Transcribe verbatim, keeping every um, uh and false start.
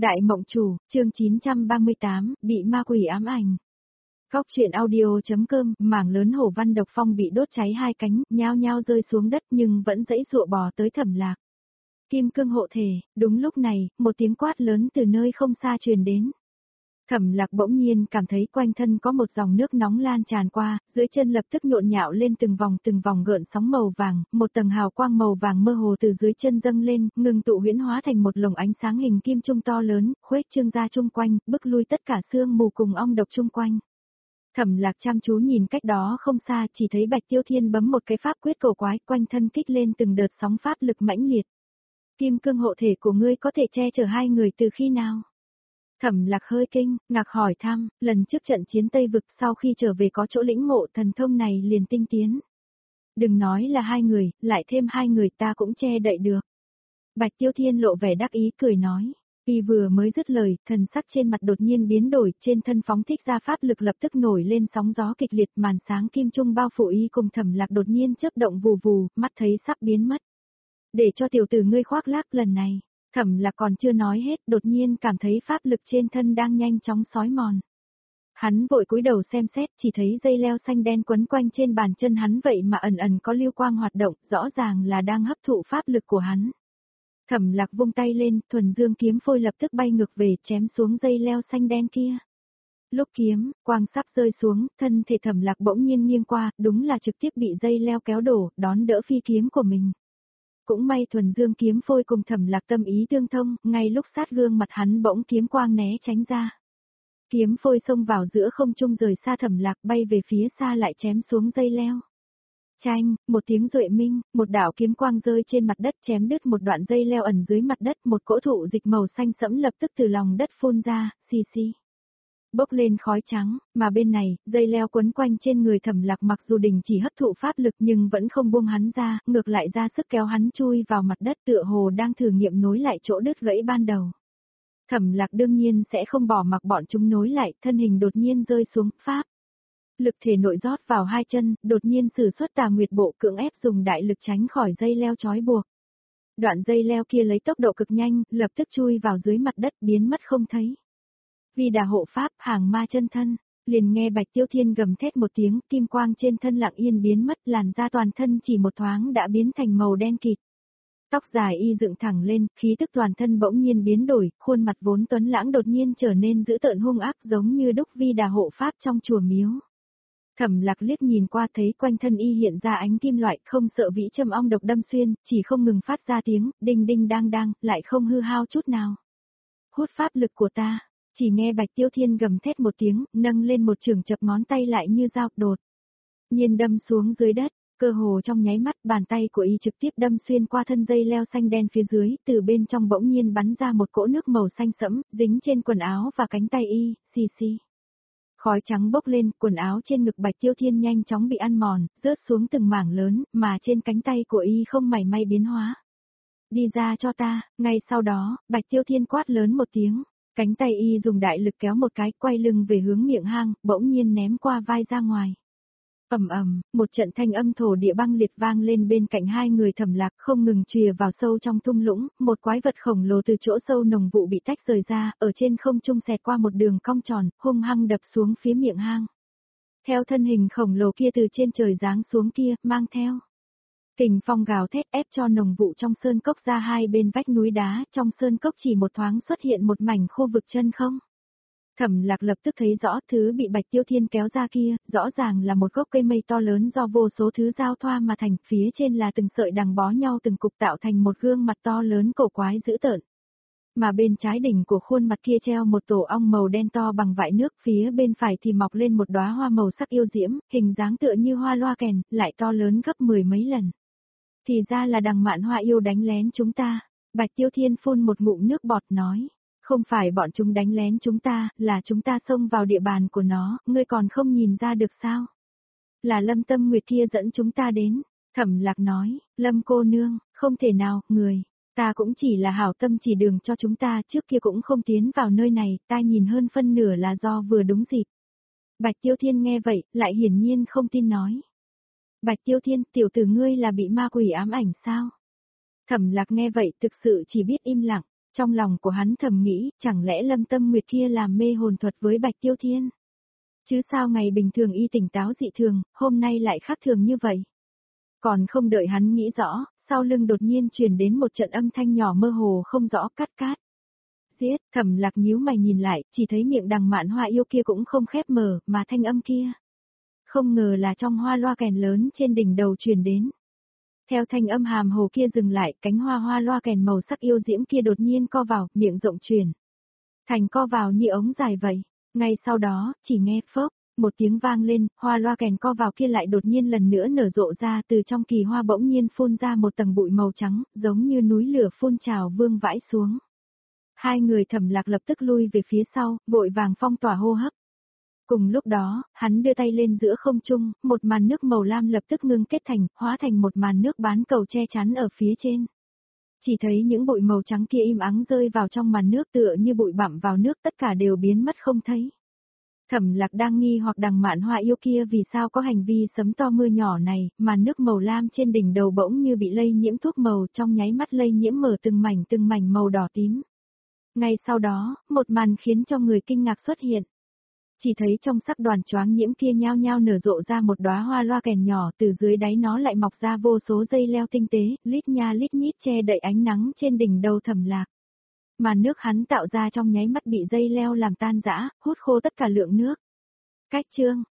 Đại Mộng Chủ, chương chín trăm ba mươi tám, bị ma quỷ ám ảnh. Góc truyện audio.com, mảng lớn hổ văn độc phong bị đốt cháy hai cánh, nhao nhao rơi xuống đất nhưng vẫn dãy dụa bò tới Thẩm Lạc. Kim cương hộ thể, đúng lúc này, một tiếng quát lớn từ nơi không xa truyền đến. Thẩm Lạc bỗng nhiên cảm thấy quanh thân có một dòng nước nóng lan tràn qua, dưới chân lập tức nhộn nhạo lên từng vòng từng vòng gợn sóng màu vàng, một tầng hào quang màu vàng mơ hồ từ dưới chân dâng lên, ngừng tụ huyễn hóa thành một lồng ánh sáng hình kim trung to lớn, khuếch trương ra chung quanh, bức lui tất cả sương mù cùng ong độc chung quanh. Thẩm Lạc chăm chú nhìn cách đó không xa, chỉ thấy Bạch Tiêu Thiên bấm một cái pháp quyết cổ quái, quanh thân kích lên từng đợt sóng pháp lực mãnh liệt. Kim cương hộ thể của ngươi có thể che chở hai người từ khi nào? Thẩm Lạc hơi kinh, ngạc hỏi thăm, lần trước trận chiến Tây Vực sau khi trở về có chỗ lĩnh ngộ thần thông này liền tinh tiến. Đừng nói là hai người, lại thêm hai người ta cũng che đậy được. Bạch Tiêu Thiên lộ vẻ đắc ý cười nói, vì vừa mới dứt lời, thần sắc trên mặt đột nhiên biến đổi, trên thân phóng thích ra pháp lực lập tức nổi lên sóng gió kịch liệt, màn sáng kim trung bao phủ y cùng Thẩm Lạc đột nhiên chớp động vù vù, mắt thấy sắp biến mất. Để cho tiểu tử ngươi khoác lác lần này. Thẩm Lạc còn chưa nói hết, đột nhiên cảm thấy pháp lực trên thân đang nhanh chóng xói mòn. Hắn vội cúi đầu xem xét, chỉ thấy dây leo xanh đen quấn quanh trên bàn chân hắn vậy mà ẩn ẩn có lưu quang hoạt động, rõ ràng là đang hấp thụ pháp lực của hắn. Thẩm Lạc vung tay lên, thuần dương kiếm phôi lập tức bay ngược về, chém xuống dây leo xanh đen kia. Lúc kiếm, quang sắp rơi xuống, thân thể Thẩm Lạc bỗng nhiên nghiêng qua, đúng là trực tiếp bị dây leo kéo đổ, đón đỡ phi kiếm của mình. Cũng may thuần dương kiếm phôi cùng Thẩm Lạc tâm ý tương thông, ngay lúc sát gương mặt hắn bỗng kiếm quang né tránh ra. Kiếm phôi xông vào giữa không trung rời xa Thẩm Lạc, bay về phía xa lại chém xuống dây leo. Chanh, một tiếng duệ minh, một đạo kiếm quang rơi trên mặt đất chém đứt một đoạn dây leo ẩn dưới mặt đất, một cỗ thụ dịch màu xanh sẫm lập tức từ lòng đất phun ra, xì xì. Bốc lên khói trắng, mà bên này, dây leo quấn quanh trên người Thẩm Lạc mặc dù đình chỉ hấp thụ pháp lực nhưng vẫn không buông hắn ra, ngược lại ra sức kéo hắn chui vào mặt đất tựa hồ đang thử nghiệm nối lại chỗ đứt gãy ban đầu. Thẩm Lạc đương nhiên sẽ không bỏ mặc bọn chúng nối lại, thân hình đột nhiên rơi xuống, pháp. Lực thể nội rót vào hai chân, đột nhiên sử xuất Tà Nguyệt Bộ cưỡng ép dùng đại lực tránh khỏi dây leo trói buộc. Đoạn dây leo kia lấy tốc độ cực nhanh, lập tức chui vào dưới mặt đất biến mất không thấy. Vì đà hộ pháp hàng ma chân thân, liền nghe Bạch Tiêu Thiên gầm thét một tiếng, kim quang trên thân lặng yên biến mất, làn da toàn thân chỉ một thoáng đã biến thành màu đen kịt. Tóc dài y dựng thẳng lên, khí tức toàn thân bỗng nhiên biến đổi, khuôn mặt vốn tuấn lãng đột nhiên trở nên dữ tợn hung ác giống như đúc Vi đà hộ pháp trong chùa miếu. Thẩm Lạc liếc nhìn qua thấy quanh thân y hiện ra ánh kim loại, không sợ vĩ châm ong độc đâm xuyên, chỉ không ngừng phát ra tiếng, đinh đinh đang đang, lại không hư hao chút nào. Hút pháp lực của ta. Chỉ nghe Bạch Tiêu Thiên gầm thét một tiếng, nâng lên một chưởng chập ngón tay lại như dao, đột nhiên đâm xuống dưới đất, cơ hồ trong nháy mắt bàn tay của y trực tiếp đâm xuyên qua thân dây leo xanh đen phía dưới, từ bên trong bỗng nhiên bắn ra một cỗ nước màu xanh sẫm, dính trên quần áo và cánh tay y, xì xì. Khói trắng bốc lên, quần áo trên ngực Bạch Tiêu Thiên nhanh chóng bị ăn mòn, rớt xuống từng mảng lớn, mà trên cánh tay của y không mảy may biến hóa. Đi ra cho ta, ngay sau đó, Bạch Tiêu Thiên quát lớn một tiếng. Cánh tay y dùng đại lực kéo một cái, quay lưng về hướng miệng hang, bỗng nhiên ném qua vai ra ngoài. Ầm ầm, một trận thanh âm thổ địa băng liệt vang lên bên cạnh hai người Thẩm Lạc, không ngừng chìa vào sâu trong thung lũng, một quái vật khổng lồ từ chỗ sâu nồng vụ bị tách rời ra, ở trên không trung xẹt qua một đường cong tròn, hung hăng đập xuống phía miệng hang. Theo thân hình khổng lồ kia từ trên trời giáng xuống kia, mang theo kình phong gào thét ép cho nồng vụ trong sơn cốc ra hai bên vách núi đá, trong sơn cốc chỉ một thoáng xuất hiện một mảnh khu vực chân không. Thẩm Lạc lập tức thấy rõ thứ bị Bạch Tiêu Thiên kéo ra kia, rõ ràng là một gốc cây mây to lớn do vô số thứ giao thoa mà thành, phía trên là từng sợi đằng bó nhau từng cục tạo thành một gương mặt to lớn cổ quái dữ tợn. Mà bên trái đỉnh của khuôn mặt kia treo một tổ ong màu đen to bằng vại nước, phía bên phải thì mọc lên một đóa hoa màu sắc yêu diễm, hình dáng tựa như hoa loa kèn, lại to lớn gấp mười mấy lần. Thì ra là đằng mạn hoa yêu đánh lén chúng ta. Bạch Tiêu Thiên phun một ngụm nước bọt nói. Không phải bọn chúng đánh lén chúng ta, là chúng ta xông vào địa bàn của nó, ngươi còn không nhìn ra được sao? Là Lâm Tâm Nguyệt kia dẫn chúng ta đến. Thẩm Lạc nói, Lâm cô nương, không thể nào, người. Ta cũng chỉ là hảo tâm chỉ đường cho chúng ta, trước kia cũng không tiến vào nơi này, ta nhìn hơn phân nửa là do vừa đúng dịp. Bạch Tiêu Thiên nghe vậy, lại hiển nhiên không tin nói. Bạch Tiêu Thiên, tiểu tử ngươi là bị ma quỷ ám ảnh sao? Thẩm Lạc nghe vậy thực sự chỉ biết im lặng, Trong lòng của hắn thầm nghĩ, chẳng lẽ Lâm Tâm Nguyệt kia làm mê hồn thuật với Bạch Tiêu Thiên? Chứ sao ngày bình thường y tỉnh táo dị thường, hôm nay lại khác thường như vậy? Còn không đợi hắn nghĩ rõ, sau lưng đột nhiên truyền đến một trận âm thanh nhỏ mơ hồ không rõ cát cát. Giết, Thẩm Lạc nhíu mày nhìn lại, chỉ thấy miệng đằng Mạn Hoa yêu kia cũng không khép mở, mà thanh âm kia. Không ngờ là trong hoa loa kèn lớn trên đỉnh đầu truyền đến. Theo thanh âm hàm hồ kia dừng lại, cánh hoa hoa loa kèn màu sắc yêu diễm kia đột nhiên co vào, miệng rộng truyền. Thành co vào như ống dài vậy. Ngay sau đó, chỉ nghe phốc, một tiếng vang lên, hoa loa kèn co vào kia lại đột nhiên lần nữa nở rộ ra, từ trong kỳ hoa bỗng nhiên phun ra một tầng bụi màu trắng, giống như núi lửa phun trào vương vãi xuống. Hai người Thẩm Lạc lập tức lui về phía sau, vội vàng phong tỏa hô hấp. Cùng lúc đó, hắn đưa tay lên giữa không trung, một màn nước màu lam lập tức ngưng kết thành, hóa thành một màn nước bán cầu che chắn ở phía trên. Chỉ thấy những bụi màu trắng kia im ắng rơi vào trong màn nước tựa như bụi bặm vào nước, tất cả đều biến mất không thấy. Thẩm Lạc đang nghi hoặc đằng Mạn Hoa yêu kia vì sao có hành vi sấm to mưa nhỏ này, màn nước màu lam trên đỉnh đầu bỗng như bị lây nhiễm thuốc màu, trong nháy mắt lây nhiễm mở từng mảnh từng mảnh màu đỏ tím. Ngay sau đó, một màn khiến cho người kinh ngạc xuất hiện. Chỉ thấy trong sắc đoàn choáng nhiễm kia nhao nhao nở rộ ra một đóa hoa loa kèn nhỏ, từ dưới đáy nó lại mọc ra vô số dây leo tinh tế, lít nha lít nhít che đậy ánh nắng trên đỉnh đầu Thẩm Lạc. Màn nước hắn tạo ra trong nháy mắt bị dây leo làm tan rã, hút khô tất cả lượng nước. Cách chương